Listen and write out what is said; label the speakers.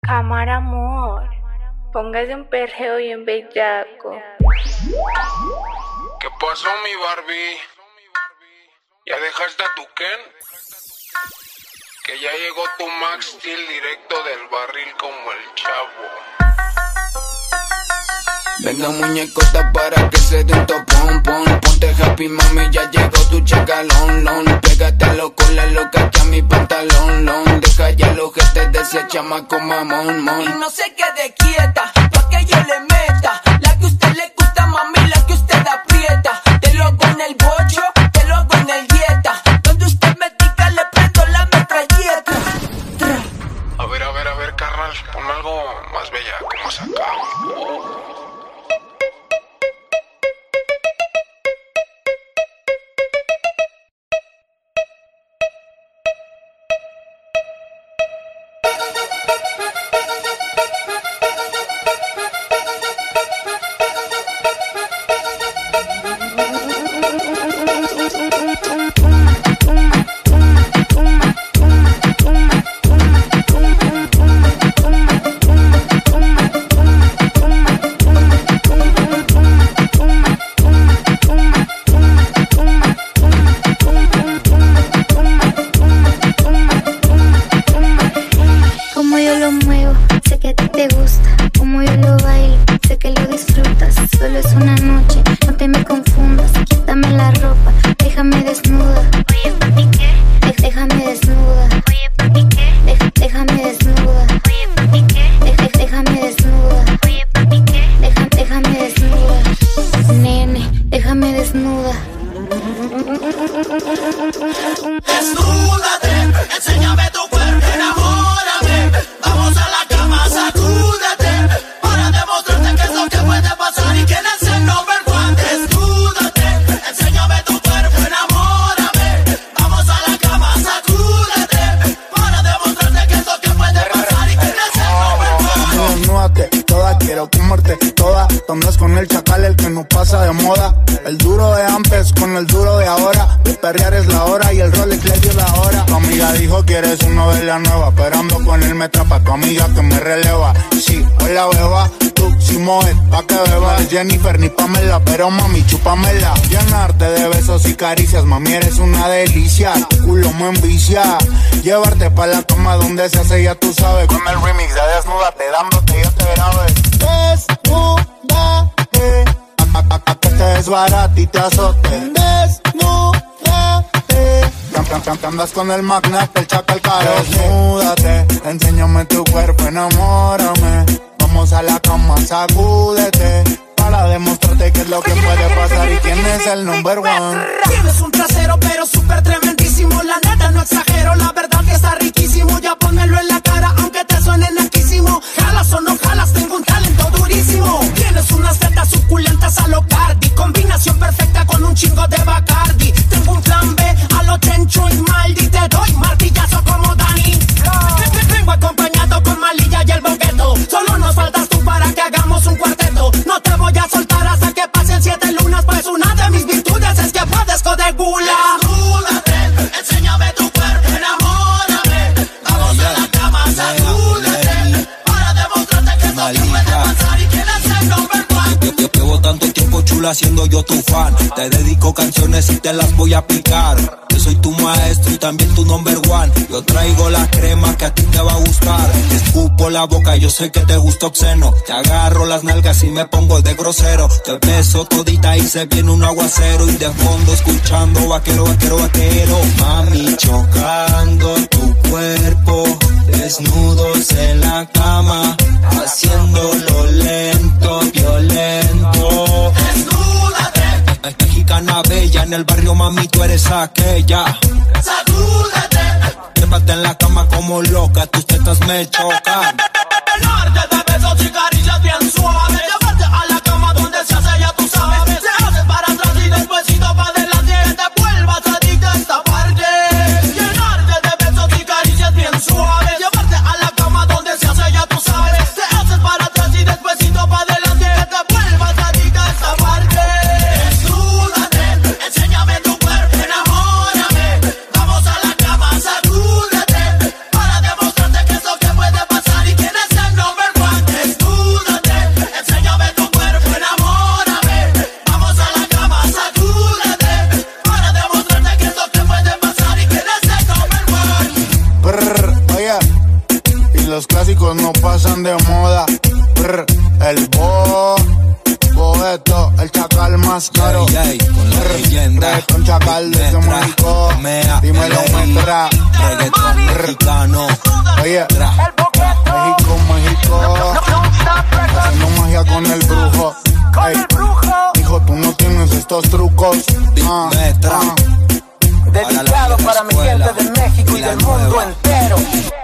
Speaker 1: Cámara, amor. Póngase un perreo bien bellaco.
Speaker 2: ¿Qué pasó, mi Barbie? ¿Ya dejaste a tu Ken? Que ya llegó tu Max Steel directo del barril como el Chavo.
Speaker 3: Venga muñecota para que se dé un topón, pon. Ponte happy mami, ya llegó tu chacalón, lon. Pégatelo con la loca que a mi pantalón, lon. Deja ya los gestes de ese chamaco mamón, mon.
Speaker 4: Y no se quede quieta, pa' que yo le meta. La que usted le gusta, mami, la que usted aprieta. Te lo hago en el bocho, te lo hago en el dieta. Donde usted me diga le prendo la metralleta.
Speaker 2: A ver, carnal, pon algo más bella, como acá.
Speaker 5: Jennifer ni Pamela, pero mami, chúpamela. Llenarte de besos y caricias, mami, eres una delicia. Tu culo me envicia. Llevarte pa' la cama donde se hace, ya tú sabes. Con el remix de Desnúdate, dándote yo te grabé. Desnúdate, a que te desbarate y te azote. Desnúdate, andas con el magnate, el chacal caro. Desnúdate, enséñame tu cuerpo, enamórame. Vamos a la cama, sacúdete. Para demostrarte qué es lo que puede pasar y quién es el number one.
Speaker 4: Tienes un trasero pero súper tremendísimo. La neta no exagero, la verdad que está riquísimo. Ya pónmelo en la cara aunque te suene naquísimo. Jalas o no jalas, tengo un talento durísimo. Tienes unas tetas suculentas a lo Cardi. Combinación perfecta con un chingo de Bacardi. Tengo un plan B a lo Chencho y Maldi. Te doy martillazo como Dani. Vengo acompañado con Malilla y el Boqueto. Solo nos faltas tú para que hagamos un cuarteto. No te voy a soltar hasta que pasen 7 lunas. Pues una de mis virtudes es que padezco de gula. Desnúdate, enséñame tu cuerpo, enamórame. Vamos a la cama, sacúdete. Para demostrarte que esto que puede pasar y quién es el number one.
Speaker 6: Yo llevo tanto tiempo chula siendo yo tu fan. Te dedico canciones y te las voy a picar. Yo soy tu maestro y también tu number one. Yo traigo la crema que a ti te va a gustar. Te escupo la boca, yo sé que te gusta obsceno. Te agarro las nalgas y me pongo de grosero. Te beso todita y se viene un aguacero. Y de fondo escuchando vaquero, vaquero, vaquero. Mami, chocando tu cuerpo. Desnudos en la cama. Haciéndolo lento, violento.
Speaker 4: Desnúdate,
Speaker 6: mexicana bella, en el barrio mami tú eres aquella.
Speaker 4: sacúdete.
Speaker 6: Trépate en la cama como loca, tus tetas me chocan.
Speaker 4: Llenarte de besos y caricias bien suaves. Llevarte a la cama donde se hace, ya tú sabes. Se hace para atrás y despuesito para adelante. Que te vuelvas adicta a esta parte. Llenarte de besos y caricias bien suaves. Llevarte a la cama donde se hace, ya tú sabes. Se hace para atrás y despuesito para adelante. Que te vuelvas adicta a esta parte. Desnúdate, enséñame tu cuerpo, enamórame. Vamos a la cama, sacúdete. Para demostrarte que es lo que puede pasar y quién es el
Speaker 5: estos no pasan de moda. El Boeto, el chacal más caro.
Speaker 6: Con la leyenda.
Speaker 5: Reggaeton chacal desde México. Dímelo, Metra.
Speaker 6: Reggaeton mexicano.
Speaker 5: Oye, México. Haciendo magia con el brujo. Ey, hijo, tú no tienes estos trucos.
Speaker 6: Metra.
Speaker 4: Dedicado para mi gente de México y del mundo entero.